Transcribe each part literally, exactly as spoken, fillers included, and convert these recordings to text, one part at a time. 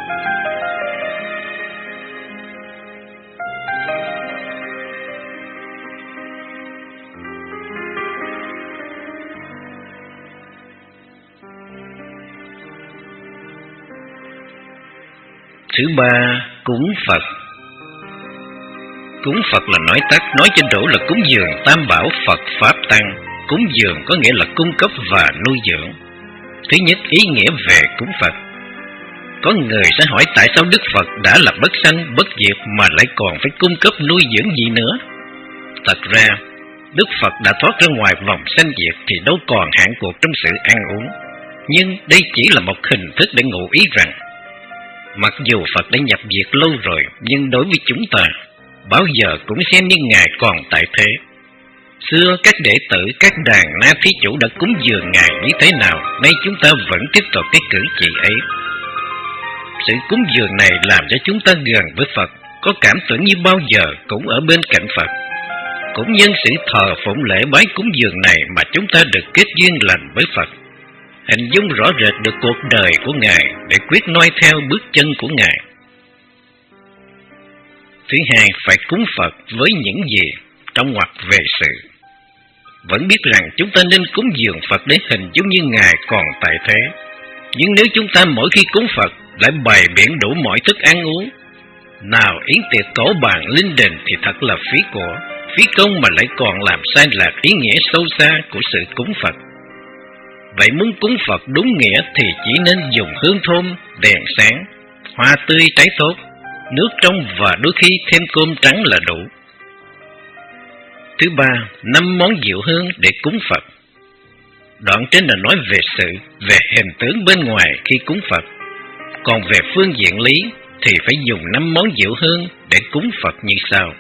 Thứ ba, cúng Phật. Cúng Phật là nói tắt, nói trên đủ là cúng dường tam bảo Phật Pháp Tăng. Cúng dường có nghĩa là cung cấp và nuôi dưỡng. Thứ nhất, ý nghĩa về cúng Phật. Có người sẽ hỏi tại sao Đức Phật đã là bất sanh, bất diệt mà lại còn phải cung cấp nuôi dưỡng gì nữa? Thật ra, Đức Phật đã thoát ra ngoài vòng sanh diệt thì đâu còn hạn cuộc trong sự ăn uống. Nhưng đây chỉ là một hình thức để ngụ ý rằng, mặc dù Phật đã nhập diệt lâu rồi, nhưng đối với chúng ta, bao giờ cũng xem như Ngài còn tại thế. Xưa các đệ tử, các đàn na thí chủ đã cúng dường Ngài như thế nào, nay chúng ta vẫn tiếp tục cái cử chỉ ấy. Sự cúng dường này làm cho chúng ta gần với Phật, có cảm tưởng như bao giờ cũng ở bên cạnh Phật. Cũng nhân sự thờ phụng lễ bái cúng dường này mà chúng ta được kết duyên lành với Phật, hình dung rõ rệt được cuộc đời của Ngài để quyết noi theo bước chân của Ngài. Thứ hai, phải cúng Phật với những gì trong ngoặc về sự. Vẫn biết rằng chúng ta nên cúng dường Phật để hình dung như Ngài còn tại thế. Nhưng nếu chúng ta mỗi khi cúng Phật lại bày biện đủ mọi thức ăn uống, nào yến tiệc cổ bàn linh đình thì thật là phí của, phí công mà lại còn làm sai lạc ý nghĩa sâu xa của sự cúng Phật. Vậy muốn cúng Phật đúng nghĩa thì chỉ nên dùng hương thơm, đèn sáng, hoa tươi trái tốt, nước trong và đôi khi thêm cơm trắng là đủ. Thứ ba, năm món diệu hương để cúng Phật. Đoạn trên là nói về sự, về hình tướng bên ngoài khi cúng Phật. Còn về phương diện lý thì phải dùng năm món diệu hương để cúng Phật như sau.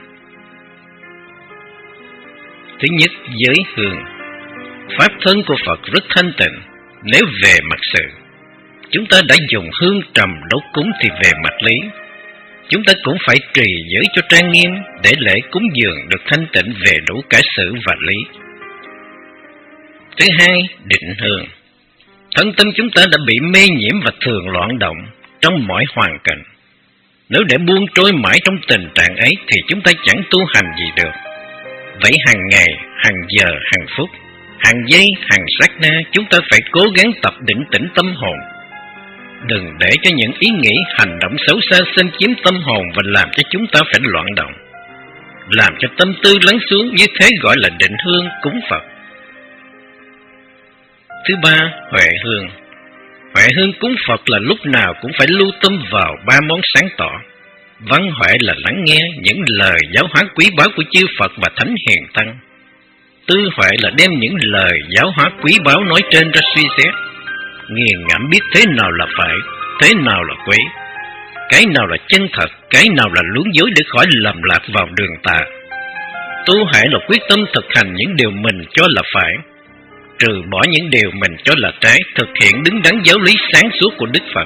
Thứ nhất, giới hương. Pháp thân của Phật rất thanh tịnh. Nếu về mặt sự, chúng ta đã dùng hương trầm đốt cúng thì về mặt lý, chúng ta cũng phải trì giới cho trang nghiêm để lễ cúng dường được thanh tịnh về đủ cả sự và lý. Thứ hai, định hương. Thân tâm chúng ta đã bị mê nhiễm và thường loạn động trong mọi hoàn cảnh. Nếu để buông trôi mãi trong tình trạng ấy thì chúng ta chẳng tu hành gì được. Vậy hàng ngày, hàng giờ, hàng phút, hàng giây, hàng sát na, chúng ta phải cố gắng tập định tĩnh tâm hồn. Đừng để cho những ý nghĩ, hành động xấu xa xâm chiếm tâm hồn và làm cho chúng ta phải loạn động. Làm cho tâm tư lắng xuống, như thế gọi là định hương cúng Phật. Thứ ba, huệ hương. Huệ hương cúng Phật là lúc nào cũng phải lưu tâm vào ba món sáng tỏ. Văn huệ là lắng nghe những lời giáo hóa quý báu của chư Phật và Thánh Hiền Tăng. Tư huệ là đem những lời giáo hóa quý báu nói trên ra suy xét, nghiền ngẫm biết thế nào là phải, thế nào là quý, cái nào là chân thật, cái nào là luống dối để khỏi lầm lạc vào đường tà. Tu huệ là quyết tâm thực hành những điều mình cho là phải, trừ bỏ những điều mình cho là trái, thực hiện đứng đắn giáo lý sáng suốt của Đức Phật.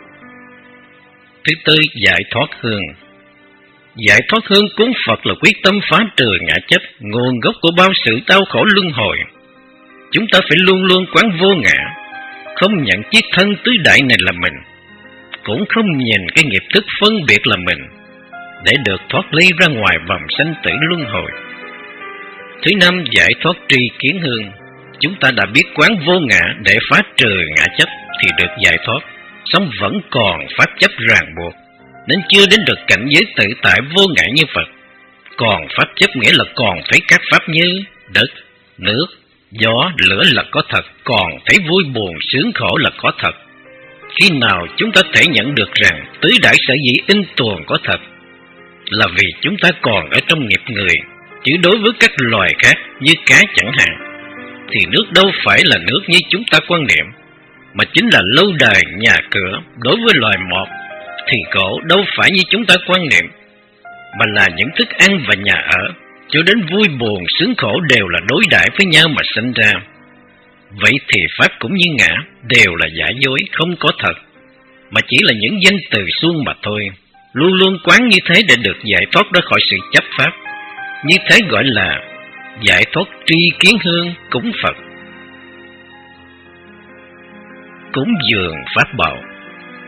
Thứ tư, giải thoát hương. Giải thoát hương cúng Phật là quyết tâm phá trừ ngã chấp, nguồn gốc của bao sự đau khổ luân hồi. Chúng ta phải luôn luôn quán vô ngã, không nhận chiếc thân tứ đại này là mình, cũng không nhìn cái nghiệp thức phân biệt là mình, để được thoát ly ra ngoài vòng sanh tử luân hồi. Thứ năm, giải thoát tri kiến hương. Chúng ta đã biết quán vô ngã để phá trừ ngã chấp thì được giải thoát, song vẫn còn pháp chấp ràng buộc, nên chưa đến được cảnh giới tự tại vô ngã như Phật. Còn pháp chấp nghĩa là còn thấy các pháp như đất, nước, gió, lửa là có thật, còn thấy vui buồn, sướng khổ là có thật. Khi nào chúng ta thể nhận được rằng tứ đại sở dĩ in tuồng có thật, là vì chúng ta còn ở trong nghiệp người, chứ đối với các loài khác như cá chẳng hạn, thì nước đâu phải là nước như chúng ta quan niệm, mà chính là lâu đài, nhà cửa. Đối với loài một thì gỗ đâu phải như chúng ta quan niệm, mà là những thức ăn và nhà ở, cho đến vui buồn, sướng khổ đều là đối đãi với nhau mà sinh ra. Vậy thì pháp cũng như ngã, đều là giả dối, không có thật, mà chỉ là những danh từ suông mà thôi. Luôn luôn quán như thế để được giải thoát ra khỏi sự chấp pháp. Như thế gọi là giải thoát tri kiến hương cúng Phật. Cúng dường pháp bảo.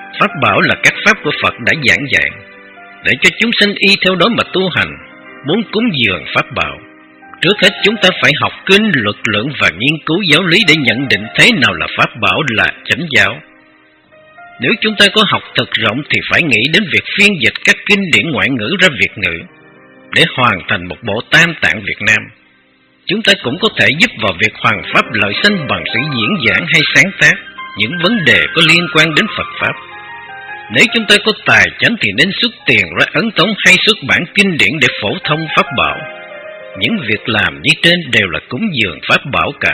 Pháp bảo là các pháp của Phật đã giảng dạy, để cho chúng sanh y theo đó mà tu hành. Muốn cúng dường pháp bảo, trước hết chúng ta phải học kinh, luật lượng và nghiên cứu giáo lý để nhận định thế nào là pháp bảo, là chánh giáo. Nếu chúng ta có học thật rộng thì phải nghĩ đến việc phiên dịch các kinh điển ngoại ngữ ra Việt ngữ để hoàn thành một bộ Tam Tạng Việt Nam. Chúng ta cũng có thể giúp vào việc hoàn pháp lợi sanh bằng sự diễn giảng hay sáng tác những vấn đề có liên quan đến Phật Pháp. Nếu chúng ta có tài chánh thì nên xuất tiền ra ấn tống hay xuất bản kinh điển để phổ thông pháp bảo. Những việc làm như trên đều là cúng dường pháp bảo cả.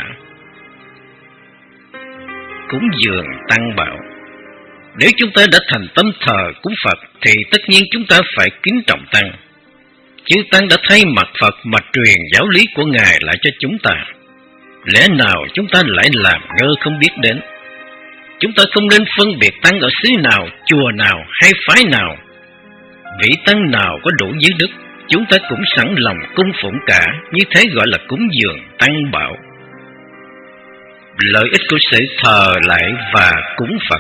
Cúng dường tăng bảo. Nếu chúng ta đã thành tâm thờ cúng Phật thì tất nhiên chúng ta phải kính trọng Tăng. Chư Tăng đã thay mặt Phật mà truyền giáo lý của Ngài lại cho chúng ta. Lẽ nào chúng ta lại làm ngơ không biết đến? Chúng ta không nên phân biệt Tăng ở xứ nào, chùa nào hay phái nào. Vị Tăng nào có đủ giới đức, chúng ta cũng sẵn lòng cung phụng cả, như thế gọi là cúng dường tăng bảo. Lợi ích của sự thờ lạy và cúng Phật.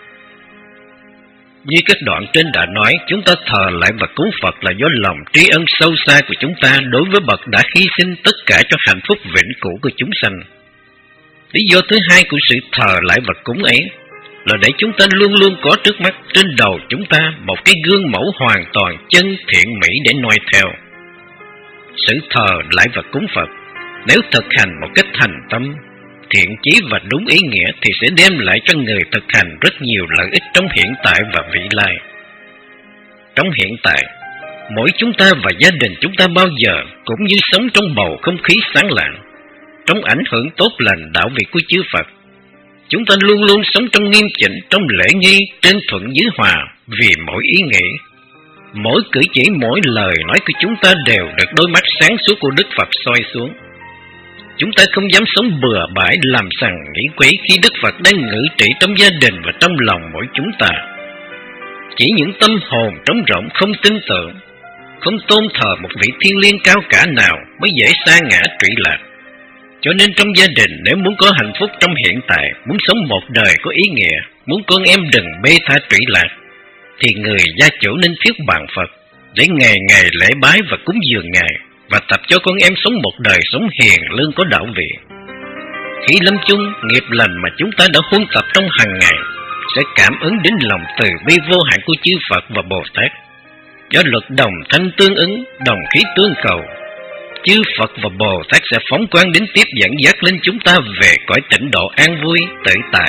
Như các đoạn trên đã nói, chúng ta thờ lạy và cúng Phật là do lòng tri ân sâu xa của chúng ta đối với bậc đã hy sinh tất cả cho hạnh phúc vĩnh cửu của chúng sanh. Lý do thứ hai của sự thờ lạy và cúng ấy là để chúng ta luôn luôn có trước mắt trên đầu chúng ta một cái gương mẫu hoàn toàn chân thiện mỹ để noi theo. Sự thờ lạy và cúng Phật, nếu thực hành một cách thành tâm, thiện chí và đúng ý nghĩa thì sẽ đem lại cho người thực hành rất nhiều lợi ích trong hiện tại và vị lai. Trong hiện tại, mỗi chúng ta và gia đình chúng ta bao giờ cũng như sống trong bầu không khí sáng lạng, trong ảnh hưởng tốt lành đạo vị của chư Phật. Chúng ta luôn luôn sống trong nghiêm chỉnh, trong lễ nghi, trên thuận dưới hòa, vì mỗi ý nghĩ, mỗi cử chỉ, mỗi lời nói của chúng ta đều được đôi mắt sáng suốt của Đức Phật soi xuống. Chúng ta không dám sống bừa bãi, làm sằng nghĩ quấy khi Đức Phật đang ngự trị trong gia đình và trong lòng mỗi chúng ta. Chỉ những tâm hồn trống rỗng, không tin tưởng, không tôn thờ một vị thiên liêng cao cả nào mới dễ sa ngã trụy lạc. Cho nên trong gia đình, nếu muốn có hạnh phúc trong hiện tại, muốn sống một đời có ý nghĩa, muốn con em đừng bê tha trụy lạc, thì người gia chủ nên thiết bàn Phật để ngày ngày lễ bái và cúng dường Ngài, và tập cho con em sống một đời sống hiền lương có đạo vị. Khi lâm chung, nghiệp lành mà chúng ta đã huân tập trong hàng ngày sẽ cảm ứng đến lòng từ bi vô hạn của chư Phật và Bồ Tát. Do luật đồng thanh tương ứng, đồng khí tương cầu, chư Phật và Bồ Tát sẽ phóng quang đến tiếp dẫn dắt lên chúng ta về cõi tịnh độ an vui, tự tại.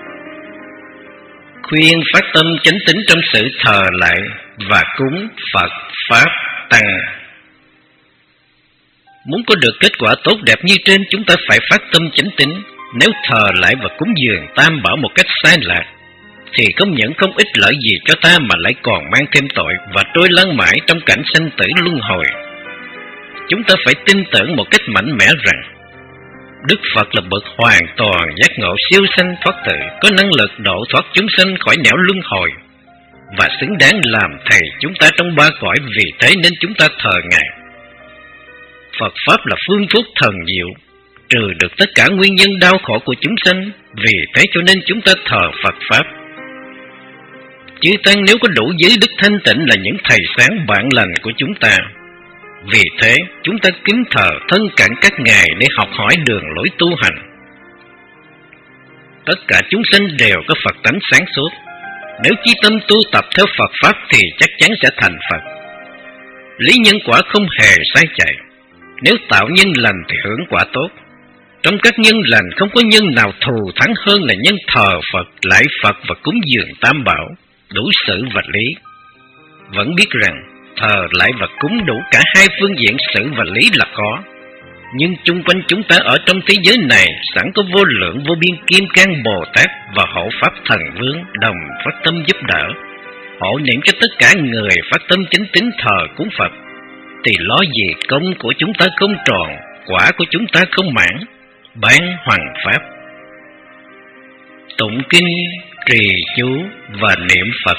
Khuyên phát tâm chánh tín trong sự thờ lạy và cúng Phật, Pháp, Tăng. Muốn có được kết quả tốt đẹp như trên, chúng ta phải phát tâm chánh tín. Nếu thờ lạy và cúng dường tam bảo một cách sai lạc, thì không những không ích lợi gì cho ta mà lại còn mang thêm tội và trôi lăn mãi trong cảnh sanh tử luân hồi. Chúng ta phải tin tưởng một cách mạnh mẽ rằng Đức Phật là bậc hoàn toàn giác ngộ siêu sanh thoát tử, có năng lực độ thoát chúng sanh khỏi nẻo luân hồi và xứng đáng làm thầy chúng ta trong ba cõi. Vì thế nên chúng ta thờ Ngài. Phật Pháp là phương thuốc thần diệu, trừ được tất cả nguyên nhân đau khổ của chúng sanh. Vì thế cho nên chúng ta thờ Phật Pháp. Chư Tăng nếu có đủ giới đức thanh tịnh là những thầy sáng bạn lành của chúng ta. Vì thế chúng ta kính thờ thân cận các ngài để học hỏi đường lối tu hành. Tất cả chúng sanh đều có Phật tánh sáng suốt. Nếu chí tâm tu tập theo Phật Pháp thì chắc chắn sẽ thành Phật. Lý nhân quả không hề sai chạy. Nếu tạo nhân lành thì hưởng quả tốt. Trong các nhân lành không có nhân nào thù thắng hơn là nhân thờ Phật, lạy Phật và cúng dường tam bảo, đủ sự và lý. Vẫn biết rằng thờ lạy và cúng đủ cả hai phương diện sự và lý là có. Nhưng chung quanh chúng ta ở trong thế giới này sẵn có vô lượng vô biên kim cang Bồ Tát và hộ Pháp Thần Vương đồng phát tâm giúp đỡ, hộ niệm cho tất cả người phát tâm chính tín thờ cúng Phật. Thì lo gì công của chúng ta không tròn, quả của chúng ta không mãn, ban hoằng Pháp. Tụng kinh, trì chú và niệm Phật.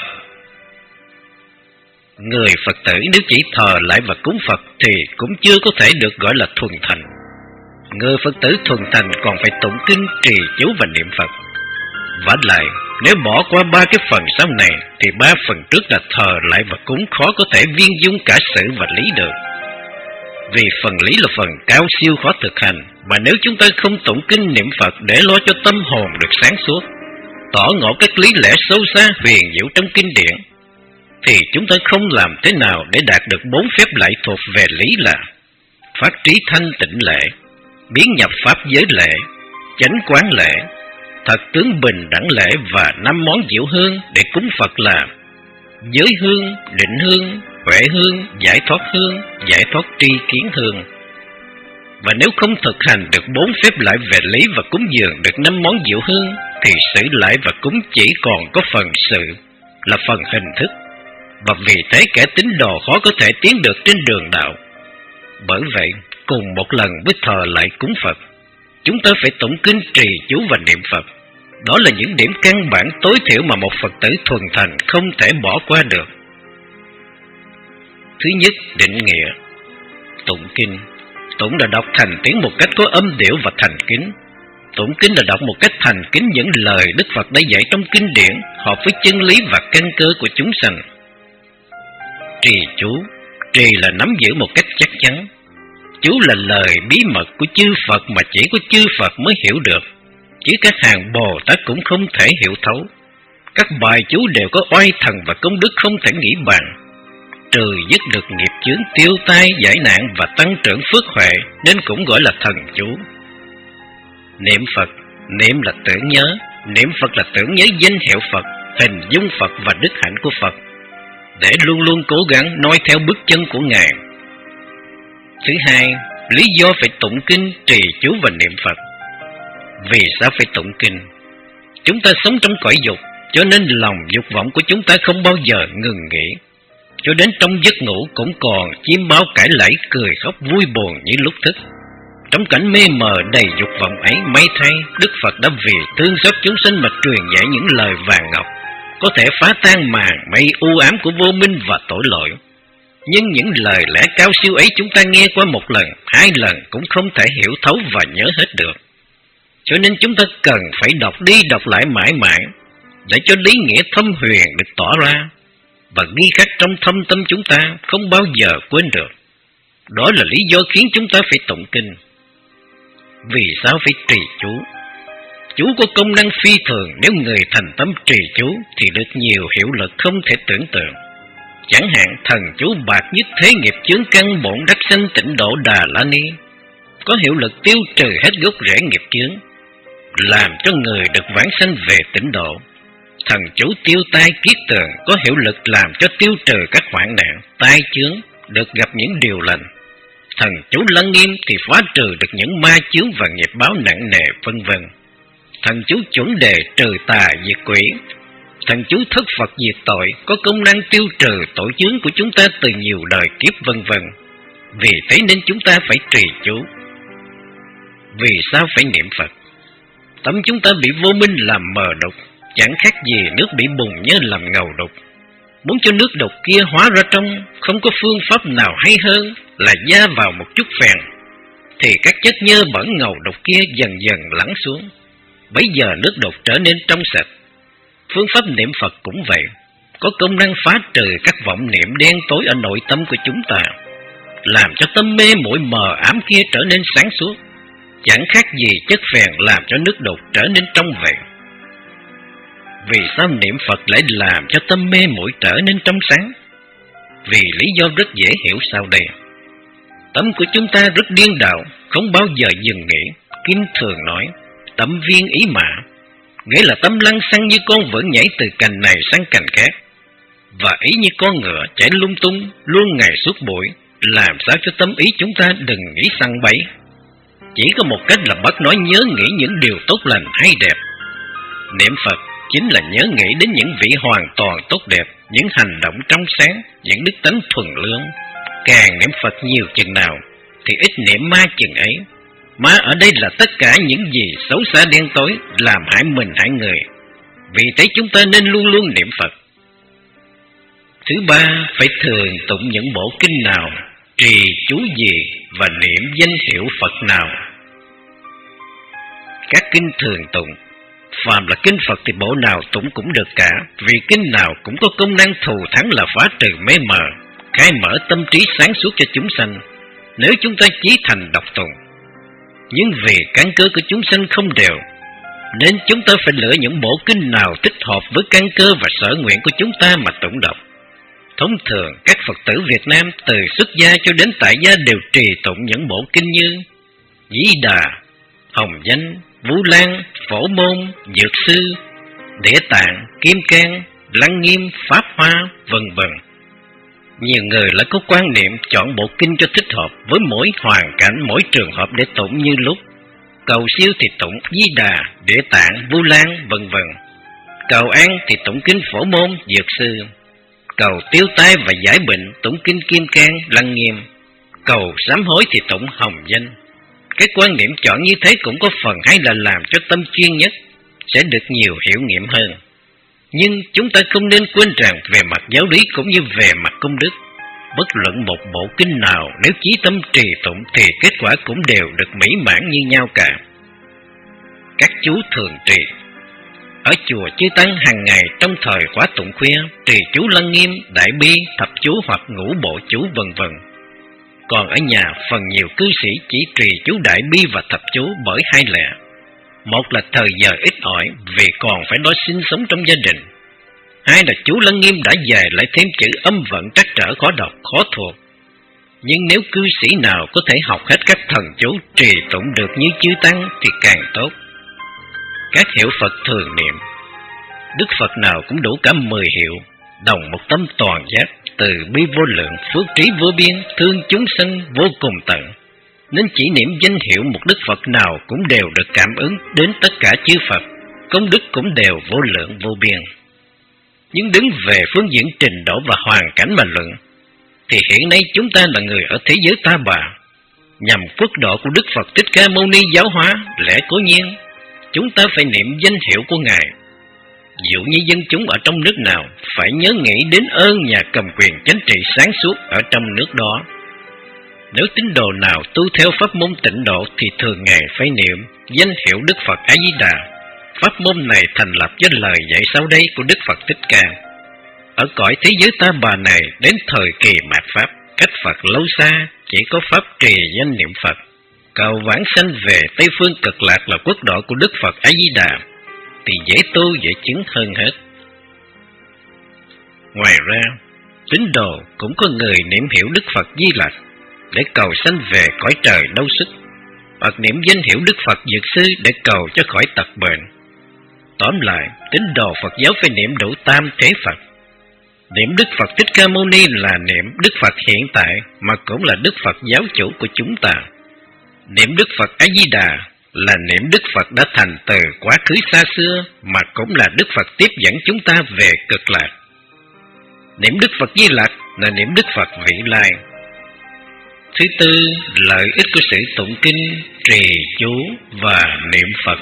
Người Phật tử nếu chỉ thờ lại và cúng Phật thì cũng chưa có thể được gọi là thuần thành. Người Phật tử thuần thành còn phải tụng kinh, trì chú và niệm Phật. Vả lại, Nếu bỏ qua ba cái phần sau này thì ba phần trước là thờ lại và cúng khó có thể viên dung cả sự và lý được. Vì phần lý là phần cao siêu khó thực hành, mà nếu chúng ta không tụng kinh niệm Phật để lo cho tâm hồn được sáng suốt, tỏ ngộ các lý lẽ sâu xa huyền diệu trong kinh điển, thì chúng ta không làm thế nào để đạt được bốn phép lại thuộc về lý là phát trí thanh tịnh lệ, biến nhập pháp giới lệ, chánh quán lệ, thật tướng bình đẳng lễ và năm món diệu hương để cúng Phật là giới hương, định hương, huệ hương, giải thoát hương, giải thoát tri kiến hương. Và nếu không thực hành được bốn phép lại về lý và cúng dường được năm món diệu hương, thì sự lại và cúng chỉ còn có phần sự, là phần hình thức. Và vì thế kẻ tín đồ khó có thể tiến được trên đường đạo. Bởi vậy, cùng một lần với thờ lại cúng Phật, chúng ta phải tụng kinh, trì chú và niệm Phật. Đó là những điểm căn bản tối thiểu mà một Phật tử thuần thành không thể bỏ qua được. Thứ nhất, định nghĩa. Tụng kinh. Tụng là đọc thành tiếng một cách có âm điệu và thành kính. Tụng kinh là đọc một cách thành kính những lời Đức Phật đã dạy trong kinh điển, hợp với chân lý và căn cơ của chúng sanh. Trì chú. Trì là nắm giữ một cách chắc chắn. Chú là lời bí mật của chư Phật mà chỉ có chư Phật mới hiểu được, chứ các hàng Bồ Tát cũng không thể hiểu thấu. Các bài chú đều có oai thần và công đức không thể nghĩ bàn. Trừ dứt được nghiệp chướng, tiêu tai, giải nạn và tăng trưởng phước huệ, nên cũng gọi là thần chú. Niệm Phật. Niệm là tưởng nhớ. Niệm Phật là tưởng nhớ danh hiệu Phật, hình dung Phật và đức hạnh của Phật, để luôn luôn cố gắng nói theo bước chân của Ngài. Thứ hai, lý do phải tụng kinh, trì chú và niệm Phật. Vì sao phải tụng kinh? Chúng ta sống trong cõi dục, cho nên lòng dục vọng của chúng ta không bao giờ ngừng nghỉ. Cho đến trong giấc ngủ cũng còn chim bao cãi lẫy, cười khóc vui buồn như lúc thức. Trong cảnh mê mờ đầy dục vọng ấy, may thay Đức Phật đã vì thương xót chúng sinh mà truyền dạy những lời vàng ngọc, có thể phá tan màn mây u ám của vô minh và tội lỗi. Nhưng những lời lẽ cao siêu ấy chúng ta nghe qua một lần, hai lần cũng không thể hiểu thấu và nhớ hết được. Cho nên chúng ta cần phải đọc đi đọc lại mãi mãi, để cho lý nghĩa thâm huyền được tỏ ra, và ghi khắc trong thâm tâm chúng ta không bao giờ quên được. Đó là lý do khiến chúng ta phải tụng kinh. Vì sao phải trì chú? Chú có công năng phi thường, nếu người thành tâm trì chú thì được nhiều hiệu lực không thể tưởng tượng. Chẳng hạn thần chú bạc nhất thế nghiệp chướng căn bổn đắc sanh tịnh độ Đà La Ni, có hiệu lực tiêu trừ hết gốc rễ nghiệp chướng, làm cho người được vãng sanh về tịnh độ. Thần chú tiêu tai kiết tường có hiệu lực làm cho tiêu trừ các hoạn nạn, tai chướng, được gặp những điều lành. Thần chú lăng nghiêm thì phá trừ được những ma chướng và nghiệp báo nặng nề, vân vân. Thần chú chuẩn đề trừ tà diệt quỷ. Thần chú thất Phật diệt tội có công năng tiêu trừ tội chướng của chúng ta từ nhiều đời kiếp, vân vân. Vì thế nên chúng ta phải trì chú. Vì sao phải niệm Phật? Tâm chúng ta bị vô minh làm mờ đục, chẳng khác gì nước bị bùn nhơ làm ngầu đục. Muốn cho nước đục kia hóa ra trong, không có phương pháp nào hay hơn là gia vào một chút phèn, thì các chất nhơ bẩn ngầu đục kia dần dần lắng xuống. Bấy giờ nước đục trở nên trong sạch. Phương pháp niệm Phật cũng vậy, có công năng phá trừ các vọng niệm đen tối ở nội tâm của chúng ta, làm cho tâm mê muội mờ ám kia trở nên sáng suốt, chẳng khác gì chất phèn làm cho nước đục trở nên trong vậy. Vì sao niệm Phật lại làm cho tâm mê muội trở nên trong sáng? Vì lý do rất dễ hiểu sau đây. Tâm của chúng ta rất điên đạo, không bao giờ dừng nghỉ. Kinh thường nói, tâm viên ý mã, nghĩa là tâm lăng xăng như con vẫn nhảy từ cành này sang cành khác, và ý như con ngựa chạy lung tung luôn ngày suốt buổi. Làm sao cho tâm ý chúng ta đừng nghĩ săn bẫy? Chỉ có một cách là bắt nó nhớ nghĩ những điều tốt lành hay đẹp. Niệm Phật chính là nhớ nghĩ đến những vị hoàn toàn tốt đẹp, những hành động trong sáng, những đức tánh thuần lương. Càng niệm Phật nhiều chừng nào thì ít niệm ma chừng ấy. Ma ở đây là tất cả những gì xấu xa đen tối, làm hại mình hại người. Vì thế chúng ta nên luôn luôn niệm Phật. Thứ ba, phải thường tụng những bộ kinh nào, trì chú gì và niệm danh hiệu Phật nào. Các kinh thường tụng phàm là kinh Phật thì bộ nào tụng cũng được cả, vì kinh nào cũng có công năng thù thắng là phá trừ mê mờ, khai mở tâm trí sáng suốt cho chúng sanh, nếu chúng ta chí thành đọc tụng. Nhưng vì căn cơ của chúng sanh không đều, nên chúng ta phải lựa những bộ kinh nào thích hợp với căn cơ và sở nguyện của chúng ta mà tụng đọc. Thông thường, các Phật tử Việt Nam từ xuất gia cho đến tại gia đều trì tụng những bộ kinh như Di Đà, Hồng Danh, Vu Lan, Phổ Môn, Dược Sư, Địa Tạng, Kim Cang, Lăng Nghiêm, Pháp Hoa, vân vân. Nhiều người lại có quan niệm chọn bộ kinh cho thích hợp với mỗi hoàn cảnh, mỗi trường hợp để tụng như lúc. Cầu siêu thì tụng Di Đà, Địa Tạng, Vu Lan, vân vân. Cầu an thì tụng kinh Phổ Môn, Dược Sư. Cầu tiêu tai và giải bệnh tụng kinh Kim Cang, Lăng Nghiêm. Cầu sám hối thì tụng Hồng Danh. Cái quan niệm chọn như thế cũng có phần hay là làm cho tâm chuyên nhất sẽ được nhiều hiểu nghiệm hơn. Nhưng chúng ta không nên quên rằng về mặt giáo lý cũng như về mặt công đức, bất luận một bộ kinh nào nếu chí tâm trì tụng thì kết quả cũng đều được mỹ mãn như nhau cả. Các chú thường trì ở chùa chư tăng hàng ngày trong thời khóa tụng khuya trì chú Lăng Nghiêm, Đại Bi, Thập Chú hoặc Ngũ Bộ Chú vân vân. Còn ở nhà, phần nhiều cư sĩ chỉ trì chú Đại Bi và Thập Chú bởi hai lẽ. Một là thời giờ ít ỏi vì còn phải lo sinh sống trong gia đình. Hai là chú Lăng Nghiêm đã dài lại thêm chữ âm vận trắc trở khó đọc, khó thuộc. Nhưng nếu cư sĩ nào có thể học hết các thần chú trì tụng được như chư tăng thì càng tốt. Các hiệu Phật thường niệm, Đức Phật nào cũng đủ cả mười hiệu, đồng một tâm toàn giác, từ bi vô lượng, phước trí vô biên, thương chúng sanh vô cùng tận. Nên chỉ niệm danh hiệu một Đức Phật nào cũng đều được cảm ứng đến tất cả chư Phật, công đức cũng đều vô lượng vô biên. Nhưng đứng về phương diện trình độ và hoàn cảnh mà luận, thì hiện nay chúng ta là người ở thế giới Ta Bà, nhằm quốc độ của Đức Phật Thích Ca Mâu Ni giáo hóa, lẽ cố nhiên chúng ta phải niệm danh hiệu của Ngài. Dụ như dân chúng ở trong nước nào phải nhớ nghĩ đến ơn nhà cầm quyền chính trị sáng suốt ở trong nước đó. Nếu tín đồ nào tu theo pháp môn tịnh độ thì thường ngày phải niệm danh hiệu Đức Phật A Di Đà. Pháp môn này thành lập với lời dạy sau đây của Đức Phật Thích Ca. Ở cõi thế giới Ta Bà này đến thời kỳ mạt Pháp, cách Phật lâu xa, chỉ có pháp trì danh niệm Phật. Cầu vãng sanh về Tây Phương Cực Lạc là quốc độ của Đức Phật A Di Đà thì dễ tu dễ chứng hơn hết. Ngoài ra, tín đồ cũng có người niệm hiệu Đức Phật Di Lặc để cầu sanh về cõi trời đau sức, hoặc niệm danh hiệu Đức Phật Dược Sư để cầu cho khỏi tật bệnh. Tóm lại, tín đồ Phật giáo phải niệm đủ tam thế Phật. Niệm Đức Phật Thích Ca Mâu Ni là niệm Đức Phật hiện tại mà cũng là Đức Phật giáo chủ của chúng ta. Niệm Đức Phật A Di Đà là niệm Đức Phật đã thành từ quá khứ xa xưa mà cũng là Đức Phật tiếp dẫn chúng ta về cực lạc. Niệm Đức Phật Di Lặc là niệm Đức Phật vị lai. Thứ tư, lợi ích của sự tụng kinh, trì chú và niệm Phật.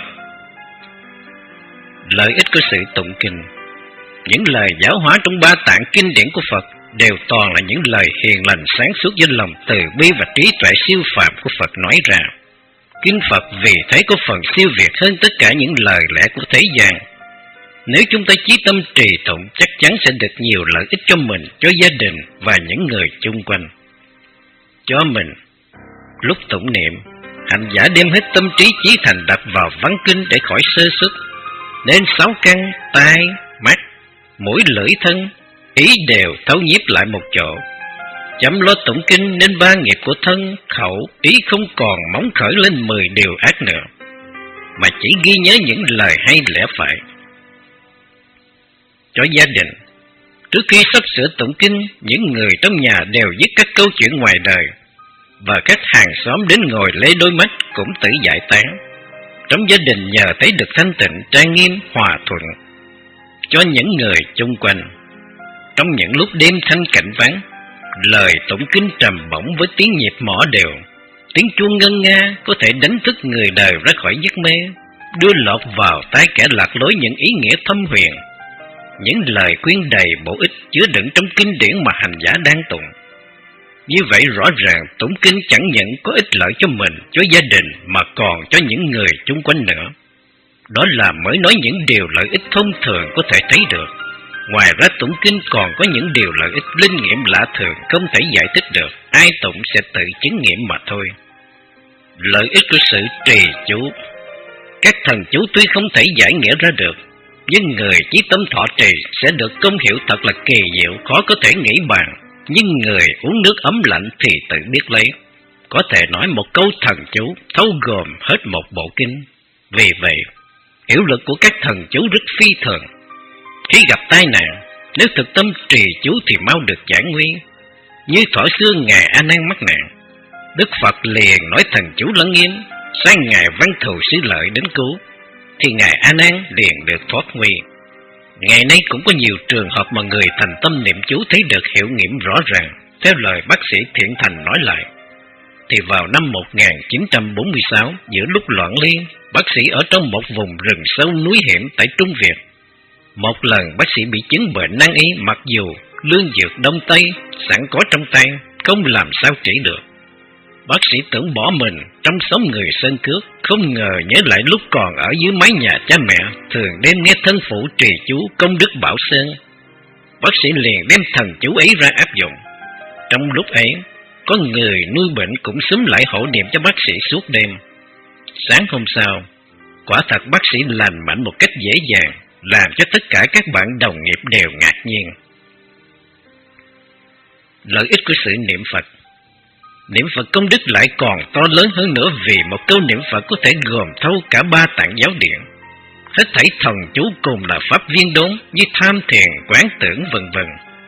Lợi ích của sự tụng kinh. Những lời giáo hóa trong ba tạng kinh điển của Phật đều toàn là những lời hiền lành sáng suốt với lòng từ bi và trí tuệ siêu phàm của Phật nói ra. Kinh Phật vì thế có phần siêu việt hơn tất cả những lời lẽ của thế gian. Nếu chúng ta chí tâm trì tụng, chắc chắn sẽ được nhiều lợi ích cho mình, cho gia đình và những người chung quanh. Cho mình, lúc tụng niệm, hành giả đem hết tâm trí chí thành đặt vào văn kinh để khỏi sơ xuất, nên sáu căn, tai, mắt, mũi, lưỡi, thân, ý đều thấu nhiếp lại một chỗ. Chăm lo tụng kinh nên ba nghiệp của thân, khẩu, ý không còn móng khởi lên mười điều ác nữa, mà chỉ ghi nhớ những lời hay lẽ phải. Cho gia đình, trước khi sắp sửa tụng kinh, những người trong nhà đều viết các câu chuyện ngoài đời, và các hàng xóm đến ngồi lê đôi mắt cũng tự giải tán. Trong gia đình nhờ thấy được thanh tịnh, trang nghiêm, hòa thuận. Cho những người chung quanh, trong những lúc đêm thanh cảnh vắng, lời tụng kinh trầm bổng với tiếng nhịp mõ đều, tiếng chuông ngân nga có thể đánh thức người đời ra khỏi giấc mê, đưa lọt vào tai kẻ lạc lối những ý nghĩa thâm huyền, những lời khuyên đầy bổ ích chứa đựng trong kinh điển mà hành giả đang tụng. Như vậy rõ ràng tụng kinh chẳng những có ích lợi cho mình, cho gia đình mà còn cho những người chung quanh nữa. Đó là mới nói những điều lợi ích thông thường có thể thấy được. Ngoài ra tụng kinh còn có những điều lợi ích linh nghiệm lạ thường không thể giải thích được, ai tụng sẽ tự chứng nghiệm mà thôi. Lợi ích của sự trì chú. Các thần chú tuy không thể giải nghĩa ra được, nhưng người chí tâm thọ trì sẽ được công hiểu thật là kỳ diệu, khó có thể nghĩ bàn. Nhưng người uống nước ấm lạnh thì tự biết lấy. Có thể nói một câu thần chú thấu gồm hết một bộ kinh. Vì vậy, hiểu lực của các thần chú rất phi thường. Khi gặp tai nạn, nếu thực tâm trì chú thì mau được giải nguy. Như thuở xưa Ngài A Nan mắc nạn, Đức Phật liền nói thần chú lắng yên, sai Ngài Văn Thù Sư Lợi đến cứu, thì Ngài A Nan liền được thoát nguy. Ngày nay cũng có nhiều trường hợp mà người thành tâm niệm chú thấy được hiệu nghiệm rõ ràng. Theo lời bác sĩ Thiện Thành nói lại, thì vào năm một nghìn chín trăm bốn mươi sáu, giữa lúc loạn liên, bác sĩ ở trong một vùng rừng sâu núi hiểm tại Trung Việt. Một lần bác sĩ bị chứng bệnh nan y, mặc dù lương dược Đông Tây sẵn có trong tay, không làm sao trị được. Bác sĩ tưởng bỏ mình trong xóm người sơn cước, không ngờ nhớ lại lúc còn ở dưới mái nhà cha mẹ, thường đêm nghe thân phụ trì chú công đức Bảo Sơn. Bác sĩ liền đem thần chú ấy ra áp dụng. Trong lúc ấy, có người nuôi bệnh cũng xúm lại hộ niệm cho bác sĩ suốt đêm. Sáng hôm sau, quả thật bác sĩ lành mạnh một cách dễ dàng, làm cho tất cả các bạn đồng nghiệp đều ngạc nhiên. Lợi ích của sự niệm Phật. Niệm Phật công đức lại còn to lớn hơn nữa, vì một câu niệm Phật có thể gồm thâu cả ba tạng giáo điện. Hết thảy thần chú cùng là pháp viên đốn như tham thiền, quán tưởng vân vân.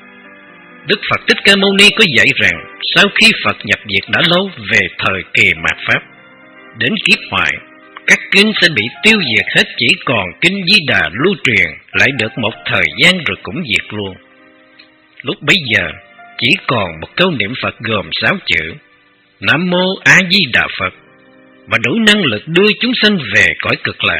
Đức Phật Thích Ca Mâu Ni có dạy rằng, sau khi Phật nhập diệt đã lâu, về thời kỳ mạt Pháp, đến kiếp hoại, các kinh sẽ bị tiêu diệt hết, chỉ còn kinh Di Đà lưu truyền lại được một thời gian rồi cũng diệt luôn. Lúc bấy giờ, chỉ còn một câu niệm Phật gồm sáu chữ Nam Mô A Di Đà Phật, và đủ năng lực đưa chúng sanh về cõi cực lạc.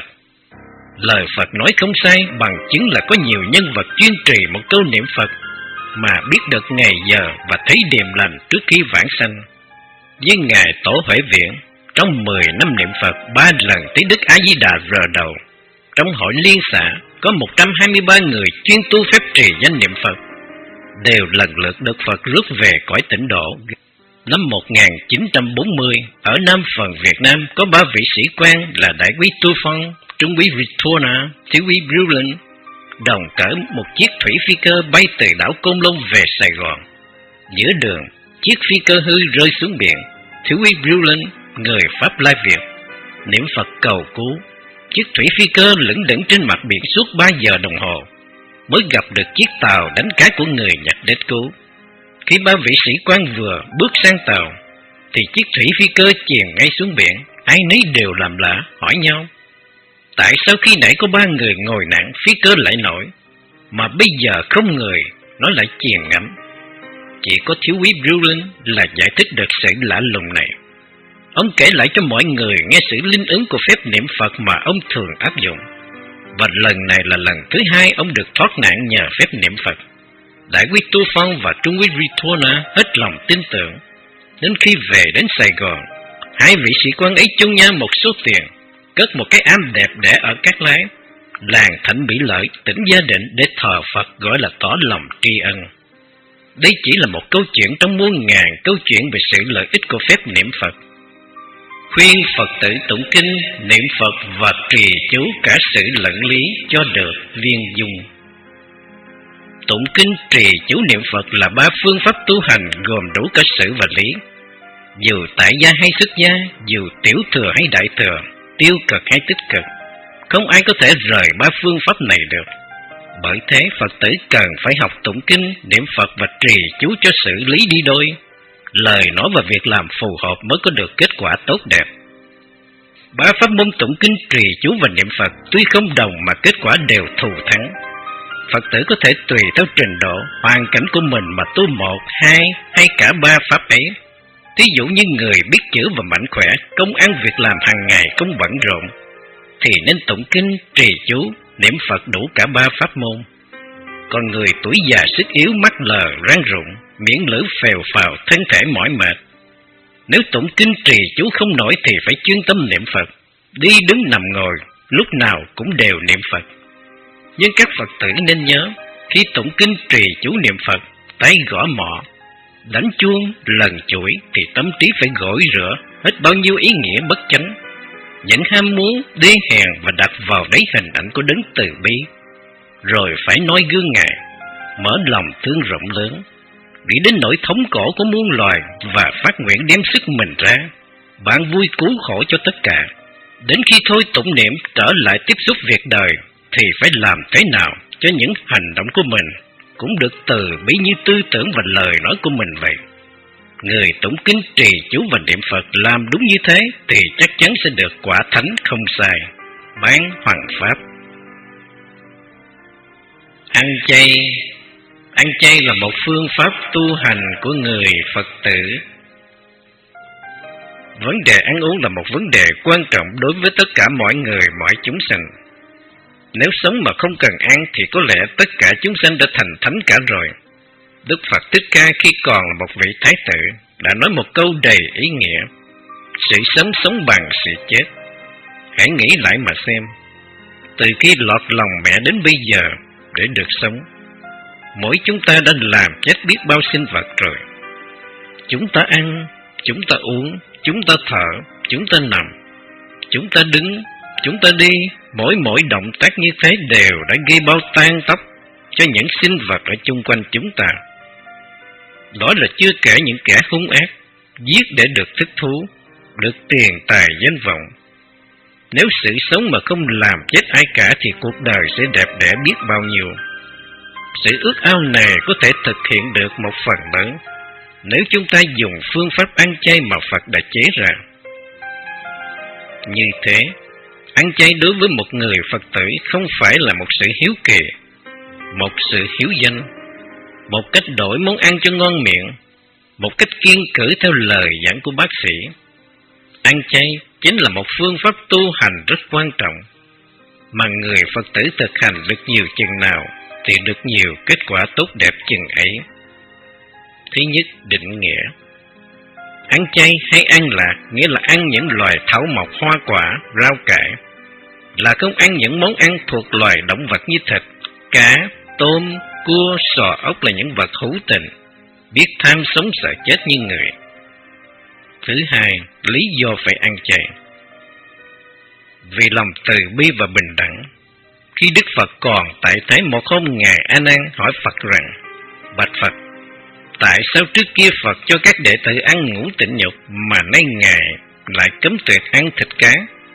Lời Phật nói không sai, bằng chứng là có nhiều nhân vật chuyên trì một câu niệm Phật mà biết được ngày giờ và thấy điềm lành trước khi vãng sanh. Với Ngài Tổ Huệ Viện, trong mười năm niệm Phật, ba lần tới Đức A Di Đà rờ đầu. Trong hội liên xã có một trăm hai mươi ba người chuyên tu phép trì danh niệm Phật, đều lần lượt được Phật rước về cõi tịnh độ. Năm một nghìn chín trăm bốn mươi, ở Nam phần Việt Nam có ba vị sĩ quan là Đại quý Tu Phong, Trung quý Ritorna, Thiếu quý Brulin, đồng cỡ một chiếc thủy phi cơ bay từ đảo Côn Lôn về Sài Gòn. Giữa đường, chiếc phi cơ hư rơi xuống biển. Thiếu quý Brulin, người Pháp Lai Việt, niệm Phật cầu cứu. Chiếc thủy phi cơ lững lững trên mặt biển suốt ba giờ đồng hồ, mới gặp được chiếc tàu đánh cá của người Nhật đến cứu. Khi ba vị sĩ quan vừa bước sang tàu, thì chiếc thủy phi cơ chìm ngay xuống biển. Ai nấy đều làm lạ, hỏi nhau, tại sao khi nãy có ba người ngồi nạn phi cơ lại nổi, mà bây giờ không người, nó lại chìm ngắm? Chỉ có thiếu quý Brulin là giải thích được sự lạ lùng này. Ông kể lại cho mọi người nghe sự linh ứng của phép niệm Phật mà ông thường áp dụng. Và lần này là lần thứ hai ông được thoát nạn nhờ phép niệm Phật. Đại quý Tu Phong và Trung quý Ritorna hết lòng tin tưởng. Đến khi về đến Sài Gòn, hai vị sĩ quan ấy chung nhau một số tiền, cất một cái am đẹp để ở Cát Lái, làng Thạnh Mỹ Lợi, tỉnh Gia Định để thờ Phật, gọi là tỏ lòng tri ân. Đây chỉ là một câu chuyện trong muôn ngàn câu chuyện về sự lợi ích của phép niệm Phật. Khuyên Phật tử tụng kinh, niệm Phật và trì chú cả sự lẫn lý cho được viên dung. Tụng kinh, trì chú, niệm Phật là ba phương pháp tu hành gồm đủ cả sự và lý. Dù tại gia hay xuất gia, dù tiểu thừa hay đại thừa, tiêu cực hay tích cực, không ai có thể rời ba phương pháp này được. Bởi thế Phật tử cần phải học tụng kinh, niệm Phật và trì chú cho sự lý đi đôi. Lời nói và việc làm phù hợp mới có được kết quả tốt đẹp. Ba pháp môn tụng kinh, trì chú và niệm Phật tuy không đồng mà kết quả đều thù thắng. Phật tử có thể tùy theo trình độ, hoàn cảnh của mình mà tu một, hai hay cả ba pháp ấy. Thí dụ như người biết chữ và mạnh khỏe, công ăn việc làm hàng ngày không bận rộn, thì nên tụng kinh, trì chú, niệm Phật đủ cả ba pháp môn. Còn người tuổi già sức yếu, mắt lờ, răng rụng, miệng lưỡi phèo phào, thân thể mỏi mệt, nếu tụng kinh trì chú không nổi thì phải chuyên tâm niệm Phật, đi đứng nằm ngồi lúc nào cũng đều niệm Phật. Nhưng các Phật tử nên nhớ, khi tụng kinh trì chú niệm Phật, tay gõ mõ, đánh chuông, lần chuỗi thì tâm trí phải gội rửa hết bao nhiêu ý nghĩa bất chánh, những ham muốn, đê hèn và đặt vào đấy hình ảnh của đấng từ bi. Rồi phải noi gương Ngài, mở lòng thương rộng lớn, nghĩ đến nỗi thống khổ của muôn loài và phát nguyện đem sức mình ra, bạn vui cứu khổ cho tất cả. Đến khi thôi tụng niệm trở lại tiếp xúc việc đời, thì phải làm thế nào cho những hành động của mình cũng được từ bi như tư tưởng và lời nói của mình vậy. Người tụng kinh trì chú và niệm Phật làm đúng như thế thì chắc chắn sẽ được quả thánh không sai. Bán Hoàng Pháp. Ăn chay. Ăn chay là một phương pháp tu hành của người Phật tử. Vấn đề ăn uống là một vấn đề quan trọng đối với tất cả mọi người, mọi chúng sanh. Nếu sống mà không cần ăn thì có lẽ tất cả chúng sanh đã thành thánh cả rồi. Đức Phật Thích Ca khi còn là một vị thái tử đã nói một câu đầy ý nghĩa: sự sống sống bằng sự chết. Hãy nghĩ lại mà xem, từ khi lọt lòng mẹ đến bây giờ để được sống, mỗi chúng ta đã làm chết biết bao sinh vật rồi. Chúng ta ăn, chúng ta uống, chúng ta thở, chúng ta nằm, chúng ta đứng, chúng ta đi. Mỗi mỗi động tác như thế đều đã gây bao tan tóc cho những sinh vật ở chung quanh chúng ta. Đó là chưa kể những kẻ hung ác, giết để được thích thú, được tiền tài danh vọng. Nếu sự sống mà không làm chết ai cả thì cuộc đời sẽ đẹp đẽ biết bao nhiêu. Sự ước ao này có thể thực hiện được một phần lớn nếu chúng ta dùng phương pháp ăn chay mà Phật đã chế ra. Như thế, ăn chay đối với một người Phật tử không phải là một sự hiếu kỳ, một sự hiếu danh, một cách đổi món ăn cho ngon miệng, một cách kiêng cữ theo lời giảng của bác sĩ. Ăn chay chính là một phương pháp tu hành rất quan trọng, mà người Phật tử thực hành được nhiều chừng nào thì được nhiều kết quả tốt đẹp chừng ấy. Thứ nhất, định nghĩa. Ăn chay hay ăn lạc nghĩa là ăn những loài thảo mộc, hoa quả, rau cải, là không ăn những món ăn thuộc loài động vật như thịt, cá, tôm, cua, sò, ốc là những vật hữu tình, biết tham sống sợ chết như người. Thứ hai, lý do phải ăn chay. Vì lòng từ bi và bình đẳng. Khi Đức Phật còn tại thế, một hôm Ngài A Nan hỏi Phật rằng: bạch Phật, tại sao trước kia Phật cho các đệ tử ăn ngũ tịnh nhục mà nay Ngài lại cấm tuyệt ăn thịt cá?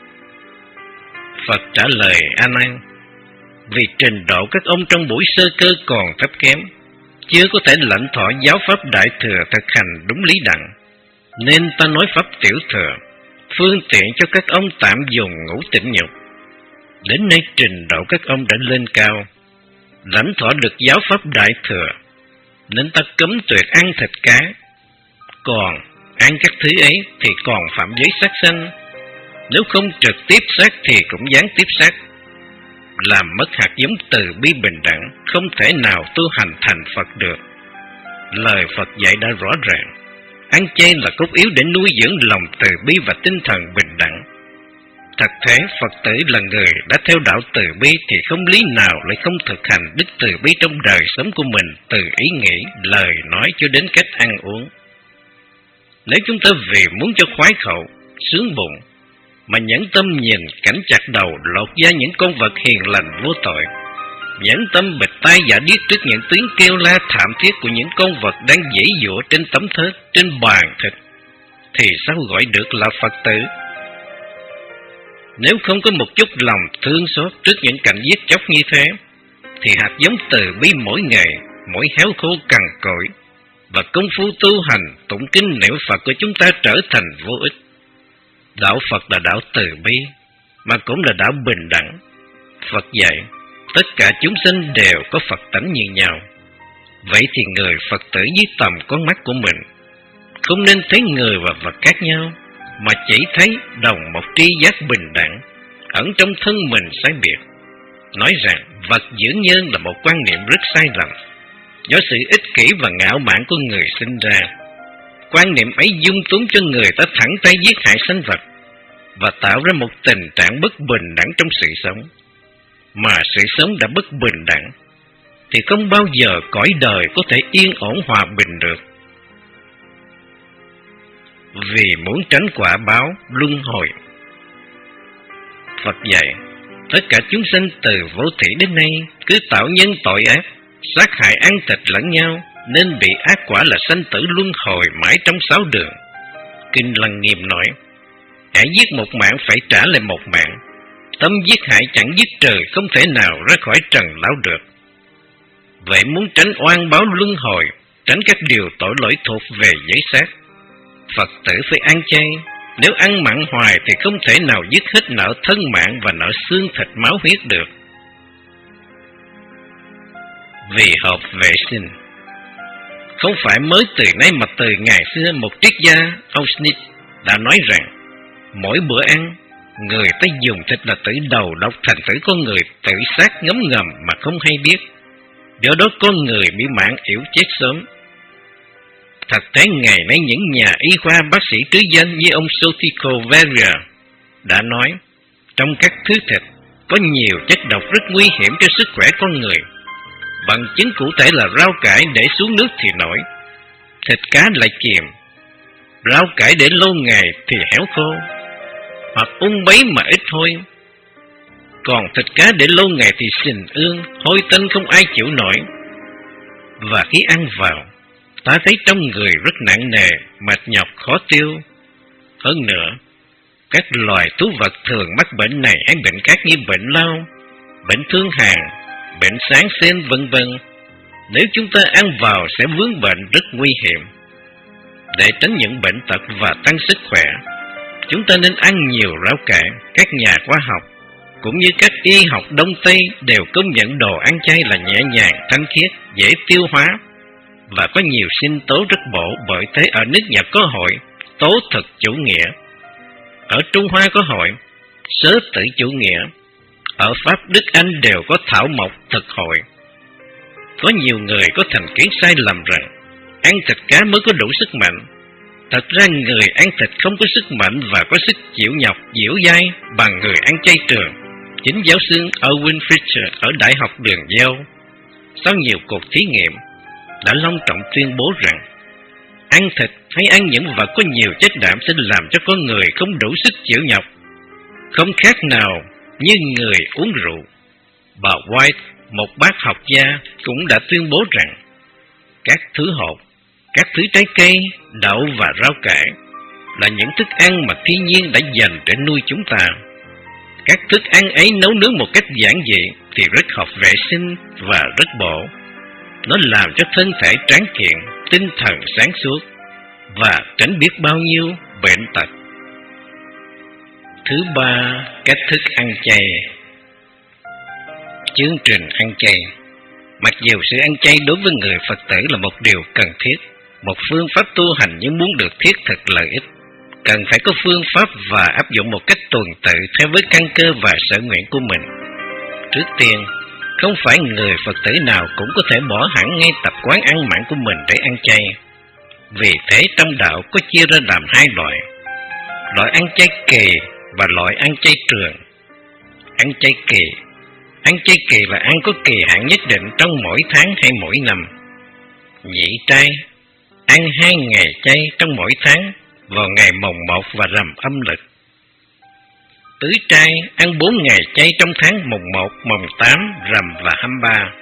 Phật trả lời A Nan: vì trình độ các ông trong buổi sơ cơ còn thấp kém, chưa có thể lãnh thọ giáo pháp đại thừa thực hành đúng lý đặng, nên ta nói pháp tiểu thừa, phương tiện cho các ông tạm dùng ngũ tịnh nhục. Đến nay trình độ các ông đã lên cao, lãnh thọ được giáo pháp đại thừa, nên ta cấm tuyệt ăn thịt cá. Còn ăn các thứ ấy thì còn phạm giới sát sanh, nếu không trực tiếp sát thì cũng gián tiếp sát, làm mất hạt giống từ bi bình đẳng, không thể nào tu hành thành Phật được. Lời Phật dạy đã rõ ràng, ăn chay là cốt yếu để nuôi dưỡng lòng từ bi và tinh thần bình đẳng. Thật thế, Phật tử là người đã theo đạo từ bi thì không lý nào lại không thực hành đức từ bi trong đời sống của mình, từ ý nghĩ, lời nói cho đến cách ăn uống. Nếu chúng ta vì muốn cho khoái khẩu, sướng bụng, mà nhẫn tâm nhìn cảnh chặt đầu lột da những con vật hiền lành vô tội, nhẫn tâm bịt tai giả điếc trước những tiếng kêu la thảm thiết của những con vật đang giãy giụa trên tấm thớt, trên bàn thịt, thì sao gọi được là Phật tử? Nếu không có một chút lòng thương xót trước những cảnh giết chóc như thế, thì hạt giống từ bi mỗi ngày, mỗi héo khô cằn cỗi, và công phu tu hành, tụng kinh niệm Phật của chúng ta trở thành vô ích. Đạo Phật là đạo từ bi, mà cũng là đạo bình đẳng. Phật dạy, tất cả chúng sanh đều có Phật tánh như nhau. Vậy thì người Phật tử dưới tầm con mắt của mình, không nên thấy người và vật khác nhau, mà chỉ thấy đồng một tri giác bình đẳng, ẩn trong thân mình sai biệt. Nói rằng vật dưỡng nhân là một quan niệm rất sai lầm, do sự ích kỷ và ngạo mạn của người sinh ra. Quan niệm ấy dung túng cho người ta thẳng tay giết hại sinh vật, và tạo ra một tình trạng bất bình đẳng trong sự sống. Mà sự sống đã bất bình đẳng, thì không bao giờ cõi đời có thể yên ổn hòa bình được. Vì muốn tránh quả báo luân hồi. Phật dạy, tất cả chúng sanh từ vô thủy đến nay cứ tạo nhân tội ác, sát hại ăn thịt lẫn nhau, nên bị ác quả là sanh tử luân hồi mãi trong sáu đường. Kinh Lăng Nghiêm nói, hãy giết một mạng phải trả lại một mạng. Tâm giết hại chẳng giết trời, không thể nào ra khỏi trần lão được. Vậy muốn tránh oan báo luân hồi, tránh các điều tội lỗi thuộc về giới xác, Phật tử phải ăn chay. Nếu ăn mặn hoài thì không thể nào dứt hết nợ thân mạng và nợ xương thịt máu huyết được. Vì hợp vệ sinh. Không phải mới từ nay mà từ ngày xưa, một triết gia, ông Smith, đã nói rằng mỗi bữa ăn, người ta dùng thịt là tử đầu độc, thành tử con người tự sát ngấm ngầm mà không hay biết. Do đó con người bị mạng yểu chết sớm. Thật tế ngày nay những nhà y khoa bác sĩ trứ danh như ông Sotico Verrier đã nói, trong các thứ thịt có nhiều chất độc rất nguy hiểm cho sức khỏe con người. Bằng chứng cụ thể là rau cải để xuống nước thì nổi, thịt cá lại chìm, rau cải để lâu ngày thì héo khô, hoặc ung bấy mà ít hôi. Còn thịt cá để lâu ngày thì sình ương, hôi tanh không ai chịu nổi. Và khi ăn vào, ta thấy trong người rất nặng nề, mệt nhọc khó tiêu. Hơn nữa, các loài thú vật thường mắc bệnh này hay bệnh khác như bệnh lao, bệnh thương hàn, bệnh sáng sen vân vân. Nếu chúng ta ăn vào sẽ vướng bệnh rất nguy hiểm. Để tránh những bệnh tật và tăng sức khỏe, chúng ta nên ăn nhiều rau cải. Các nhà khoa học cũng như các y học Đông Tây đều công nhận đồ ăn chay là nhẹ nhàng, thanh khiết, dễ tiêu hóa và có nhiều sinh tố rất bổ. Bởi thế ở nước Nhật có hội tố thực chủ nghĩa, ở Trung Hoa có hội sớ tử chủ nghĩa, ở Pháp, Đức, Anh đều có thảo mộc thực hội. Có nhiều người có thành kiến sai lầm rằng ăn thịt cá mới có đủ sức mạnh. Thật ra người ăn thịt không có sức mạnh và có sức chịu nhọc dẻo dai bằng người ăn chay trường. Chính giáo sư Erwin Fischer ở Đại học Đường Giao, sau nhiều cuộc thí nghiệm, đã long trọng tuyên bố rằng ăn thịt hay ăn những vật có nhiều chất đạm sẽ làm cho con người không đủ sức chịu nhọc, không khác nào như người uống rượu. Bà White, một bác học gia, cũng đã tuyên bố rằng các thứ hột, các thứ trái cây, đậu và rau cải là những thức ăn mà thiên nhiên đã dành để nuôi chúng ta. Các thức ăn ấy nấu nướng một cách giản dị thì rất hợp vệ sinh và rất bổ. Nó làm cho thân thể tráng kiện, tinh thần sáng suốt và tránh biết bao nhiêu bệnh tật. Thứ ba, cách thức ăn chay. Chương trình ăn chay. Mặc dù sự ăn chay đối với người Phật tử là một điều cần thiết, một phương pháp tu hành nhưng muốn được thiết thực lợi ích, cần phải có phương pháp và áp dụng một cách tuần tự theo với căn cơ và sở nguyện của mình. Trước tiên, không phải người Phật tử nào cũng có thể bỏ hẳn ngay tập quán ăn mặn của mình để ăn chay. Vì thế trong đạo có chia ra làm hai loại: loại ăn chay kỳ và loại ăn chay trường. Ăn chay kỳ Ăn chay kỳ là ăn có kỳ hạn nhất định trong mỗi tháng hay mỗi năm. Nhị trai ăn hai ngày chay trong mỗi tháng vào ngày mồng một và rằm âm lịch. Tứ trai ăn bốn ngày chay trong tháng mồng một, mồng tám, rằm và hai mươi ba.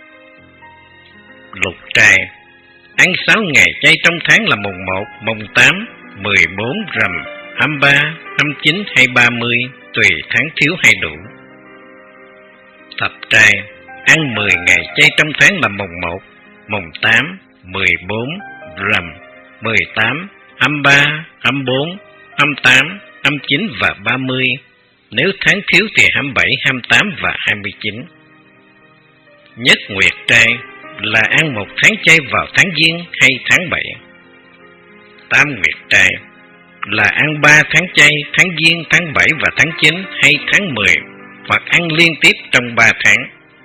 Lục trai ăn sáu ngày chay trong tháng là mồng một, mồng tám, mười bốn, rằm, hai mươi ba, hai mươi chín hay ba mươi, tùy tháng thiếu hay đủ. Thập trai ăn mười ngày chay trong tháng là mồng một, mồng tám, mười bốn, rằm, mười tám, hai mươi ba, hai mươi bốn, hai mươi tám, hai mươi chín và ba mươi. Nếu tháng thiếu thì hai mươi bảy, hai mươi tám và hai mươi chín. Nhất nguyệt trai là ăn một tháng chay vào tháng Giêng hay tháng bảy. Tam nguyệt trai là ăn ba tháng chay, tháng Giêng, tháng bảy và tháng chín hay tháng mười, hoặc ăn liên tiếp trong ba tháng.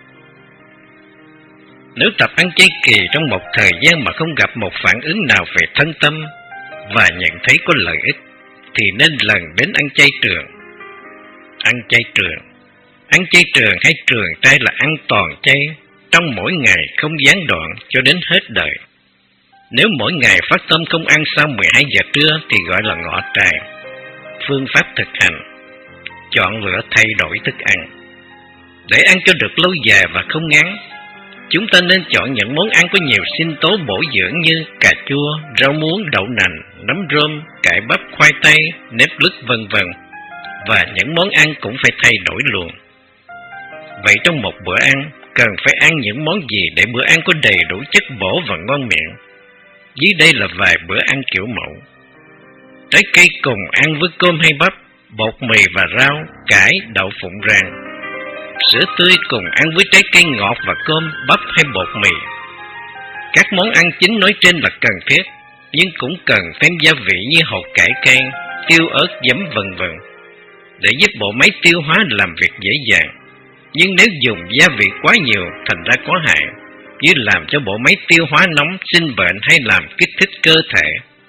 Nếu tập ăn chay kỳ trong một thời gian mà không gặp một phản ứng nào về thân tâm và nhận thấy có lợi ích, thì nên lần đến ăn chay trường. Ăn chay trường, ăn chay trường hay trường chay là ăn toàn chay, trong mỗi ngày không gián đoạn cho đến hết đời. Nếu mỗi ngày phát tâm không ăn sau mười hai giờ trưa thì gọi là ngọ trài. Phương pháp thực hành: chọn lựa thay đổi thức ăn. Để ăn cho được lâu dài và không ngắn, chúng ta nên chọn những món ăn có nhiều sinh tố bổ dưỡng như cà chua, rau muống, đậu nành, nấm rơm, cải bắp, khoai tây, nếp lứt vân vân. Và những món ăn cũng phải thay đổi luôn. Vậy trong một bữa ăn, cần phải ăn những món gì để bữa ăn có đầy đủ chất bổ và ngon miệng? Dưới đây là vài bữa ăn kiểu mẫu. Trái cây cùng ăn với cơm hay bắp, bột mì và rau, cải, đậu phụng rang. Sữa tươi cùng ăn với trái cây ngọt và cơm, bắp hay bột mì. Các món ăn chính nói trên là cần thiết, nhưng cũng cần thêm gia vị như hột cải cây, tiêu ớt, giấm vân vân để giúp bộ máy tiêu hóa làm việc dễ dàng. Nhưng nếu dùng gia vị quá nhiều thành ra có hại, như làm cho bộ máy tiêu hóa nóng, sinh bệnh hay làm kích thích cơ thể.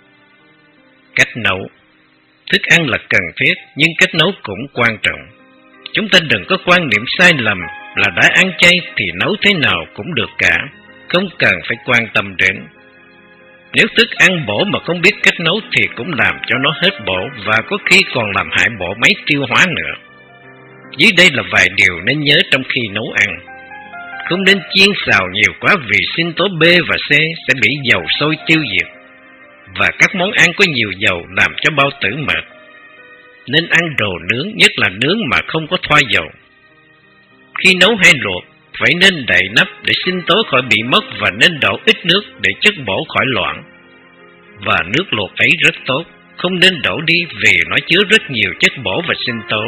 Cách nấu. Thức ăn là cần thiết, nhưng cách nấu cũng quan trọng. Chúng ta đừng có quan niệm sai lầm là đã ăn chay thì nấu thế nào cũng được cả, không cần phải quan tâm đến. Nếu thức ăn bổ mà không biết cách nấu thì cũng làm cho nó hết bổ và có khi còn làm hại bộ máy tiêu hóa nữa. Dưới đây là vài điều nên nhớ trong khi nấu ăn. Không nên chiên xào nhiều quá vì sinh tố B và C sẽ bị dầu sôi tiêu diệt, và các món ăn có nhiều dầu làm cho bao tử mệt. Nên ăn đồ nướng, nhất là nướng mà không có thoa dầu. Khi nấu hay luộc, phải nên đậy nắp để sinh tố khỏi bị mất và nên đổ ít nước để chất bổ khỏi loãng. Và nước luộc ấy rất tốt, không nên đổ đi vì nó chứa rất nhiều chất bổ và sinh tố.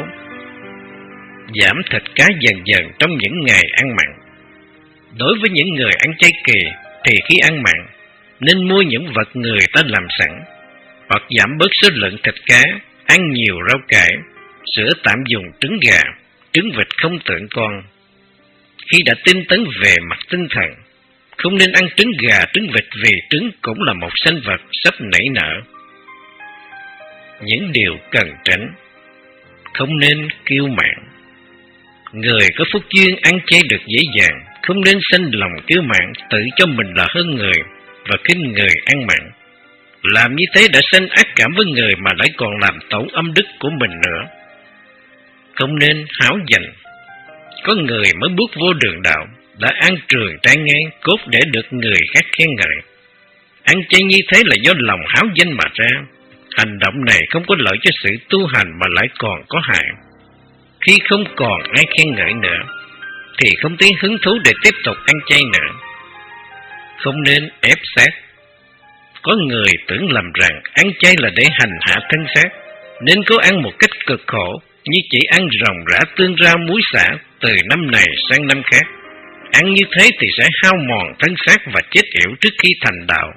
Giảm thịt cá dần dần trong những ngày ăn mặn. Đối với những người ăn chay kỳ thì khi ăn mặn, nên mua những vật người ta làm sẵn, hoặc giảm bớt số lượng thịt cá, ăn nhiều rau cải, sữa tạm dùng trứng gà, trứng vịt không tượng con. Khi đã tinh tấn về mặt tinh thần, không nên ăn trứng gà, trứng vịt vì trứng cũng là một sinh vật sắp nảy nở. Những điều cần tránh. Không nên kiêu mạn. Người có phúc duyên ăn chay được dễ dàng, không nên sanh lòng kiêu mạn, tự cho mình là hơn người và khinh người ăn mặn. Làm như thế đã sanh ác cảm với người mà lại còn làm tổn âm đức của mình nữa. Không nên háo giành. Có người mới bước vô đường đạo, đã ăn trường trai ngay, cốt để được người khác khen ngợi. Ăn chay như thế là do lòng háo danh mà ra. Hành động này không có lợi cho sự tu hành mà lại còn có hại. Khi không còn ai khen ngợi nữa, thì không thấy hứng thú để tiếp tục ăn chay nữa. Không nên ép xác. Có người tưởng lầm rằng ăn chay là để hành hạ thân xác, nên cố ăn một cách cực khổ, như chỉ ăn ròng rã tương rau muối xả từ năm này sang năm khác. Ăn như thế thì sẽ hao mòn thân xác và chết yểu trước khi thành đạo.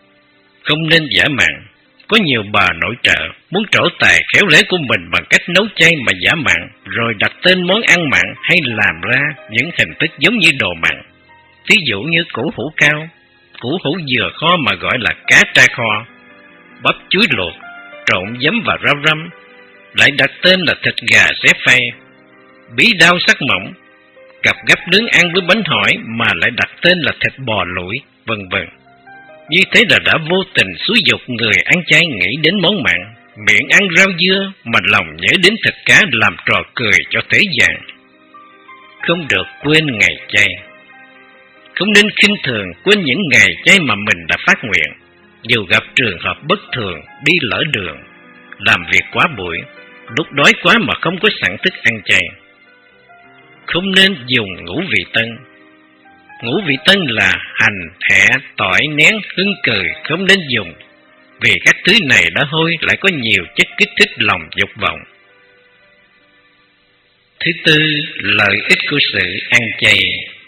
Không nên giả mạn. Có nhiều bà nội trợ muốn trổ tài khéo léo của mình bằng cách nấu chay mà giả mạn, rồi đặt tên món ăn mặn hay làm ra những hình thức giống như đồ mặn. Ví dụ như củ hủ cao, củ hủ dừa kho mà gọi là cá tra kho, bắp chuối luộc, trộn giấm và rau răm, lại đặt tên là thịt gà xé phay, bí đao sắc mỏng, cặp gắp nướng ăn với bánh hỏi mà lại đặt tên là thịt bò lủi, vân vân. Như thế là đã vô tình xúi dục người ăn chay nghĩ đến món mặn, miệng ăn rau dưa mà lòng nhớ đến thịt cá, làm trò cười cho thế gian. Không được quên ngày chay. Không nên khinh thường quên những ngày chay mà mình đã phát nguyện, dù gặp trường hợp bất thường, đi lỡ đường, làm việc quá bụi, lúc đói quá mà không có sẵn thức ăn chay. Không nên dùng ngũ vị tân. Ngũ vị tân là hành, hẹ, tỏi, nén, hương cười, không nên dùng, vì các thứ này đã hôi lại có nhiều chất kích thích lòng dục vọng. Thứ tư, lợi ích của sự ăn chay.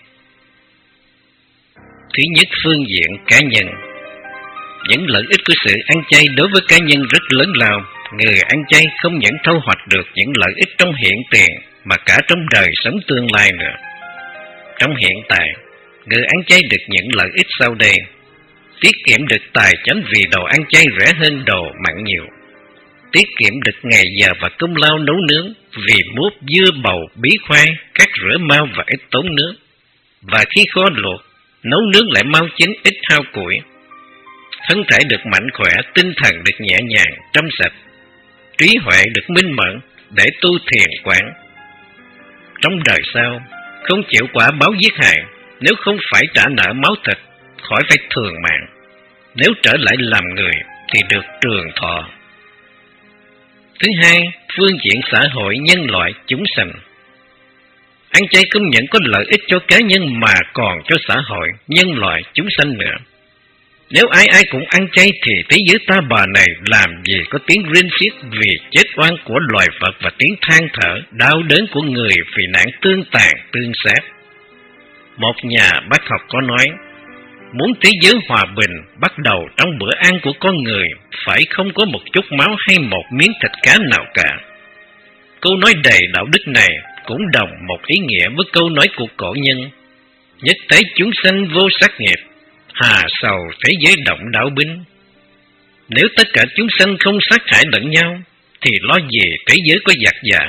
Thứ nhất, phương diện cá nhân. Những lợi ích của sự ăn chay đối với cá nhân rất lớn lao. Người ăn chay không những thu hoạch được những lợi ích trong hiện tiền, mà cả trong đời sống tương lai nữa. Trong hiện tại, người ăn chay được những lợi ích sau đây. Tiết kiệm được tài chánh vì đồ ăn chay rẻ hơn đồ mặn nhiều. tiết kiệm được ngày giờ và công lao nấu nướng, vì muốt dưa bầu bí khoai, cắt rửa mau và ít tốn nước. Và khi kho luộc, nấu nướng lại mau chín ít hao củi. Thân thể được mạnh khỏe, tinh thần được nhẹ nhàng, trong sạch, trí huệ được minh mẫn để tu thiền quán. Trong đời sau, không chịu quả báo giết hại, nếu không phải trả nợ máu thịt, khỏi phải thường mạng. Nếu trở lại làm người thì được trường thọ. Thứ hai, phương diện xã hội nhân loại chúng sanh. Ăn chay không những có lợi ích cho cá nhân mà còn cho xã hội, nhân loại chúng sanh nữa. Nếu ai ai cũng ăn chay thì thế giới ta bà này làm gì có tiếng rên xiết vì chết oan của loài vật và tiếng than thở, đau đớn của người vì nạn tương tàn, tương sát. Một nhà bác học có nói, muốn thế giới hòa bình bắt đầu trong bữa ăn của con người, phải không có một chút máu hay một miếng thịt cá nào cả. Câu nói đầy đạo đức này cũng đồng một ý nghĩa với câu nói của cổ nhân, nhất tế chúng sanh vô sát nghiệp, hà sầu thế giới động đảo binh. Nếu tất cả chúng sanh không sát hại lẫn nhau, thì lo gì thế giới có giặc giả.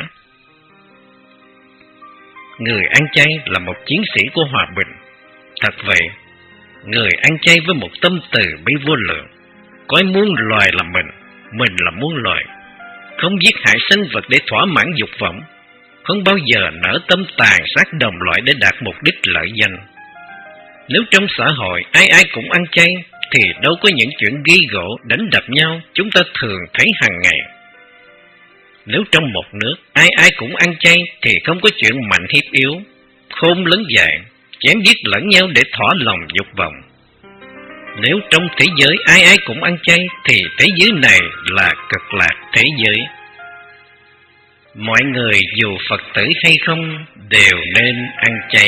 Người ăn chay là một chiến sĩ của hòa bình. Thật vậy, người ăn chay với một tâm từ bi vô lượng, coi muôn loài là mình, mình là muôn loài, không giết hại sinh vật để thỏa mãn dục vọng, không bao giờ nở tâm tàn sát đồng loại để đạt mục đích lợi danh. Nếu trong xã hội ai ai cũng ăn chay, thì đâu có những chuyện ghi gỗ, đánh đập nhau chúng ta thường thấy hàng ngày. Nếu trong một nước ai ai cũng ăn chay, thì không có chuyện mạnh hiếp yếu, khôn lớn dài, chém giết lẫn nhau để thỏa lòng dục vọng. Nếu trong thế giới ai ai cũng ăn chay, thì thế giới này là cực lạc thế giới. Mọi người dù Phật tử hay không đều nên ăn chay.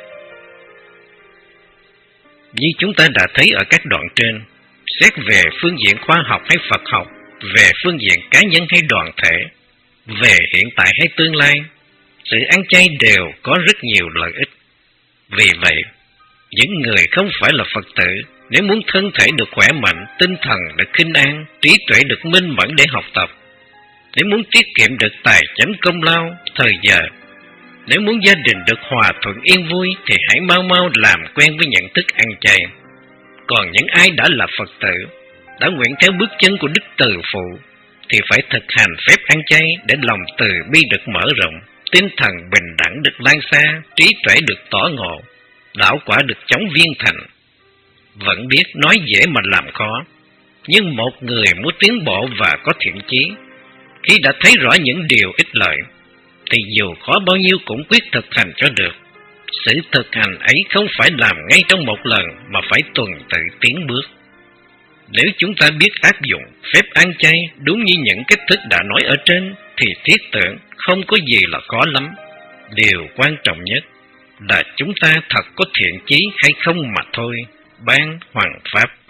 Như chúng ta đã thấy ở các đoạn trên, xét về phương diện khoa học hay Phật học, về phương diện cá nhân hay đoàn thể, về hiện tại hay tương lai, sự ăn chay đều có rất nhiều lợi ích. Vì vậy, những người không phải là Phật tử, nếu muốn thân thể được khỏe mạnh, tinh thần được khinh an, trí tuệ được minh mẫn để học tập, nếu muốn tiết kiệm được tài chánh công lao, thời giờ, nếu muốn gia đình được hòa thuận yên vui, thì hãy mau mau làm quen với nhận thức ăn chay. Còn những ai đã là Phật tử, đã nguyện theo bước chân của Đức Từ Phụ, thì phải thực hành phép ăn chay để lòng từ bi được mở rộng, tinh thần bình đẳng được lan xa, trí tuệ được tỏ ngộ, đạo quả được chóng viên thành. Vẫn biết nói dễ mà làm khó, nhưng một người muốn tiến bộ và có thiện chí, khi đã thấy rõ những điều ích lợi, thì dù khó bao nhiêu cũng quyết thực hành cho được. Sự thực hành ấy không phải làm ngay trong một lần, mà phải tuần tự tiến bước. Nếu chúng ta biết áp dụng phép ăn chay đúng như những cách thức đã nói ở trên, thì thiết tưởng không có gì là khó lắm. Điều quan trọng nhất là chúng ta thật có thiện chí hay không mà thôi. Ban Hoằng Pháp.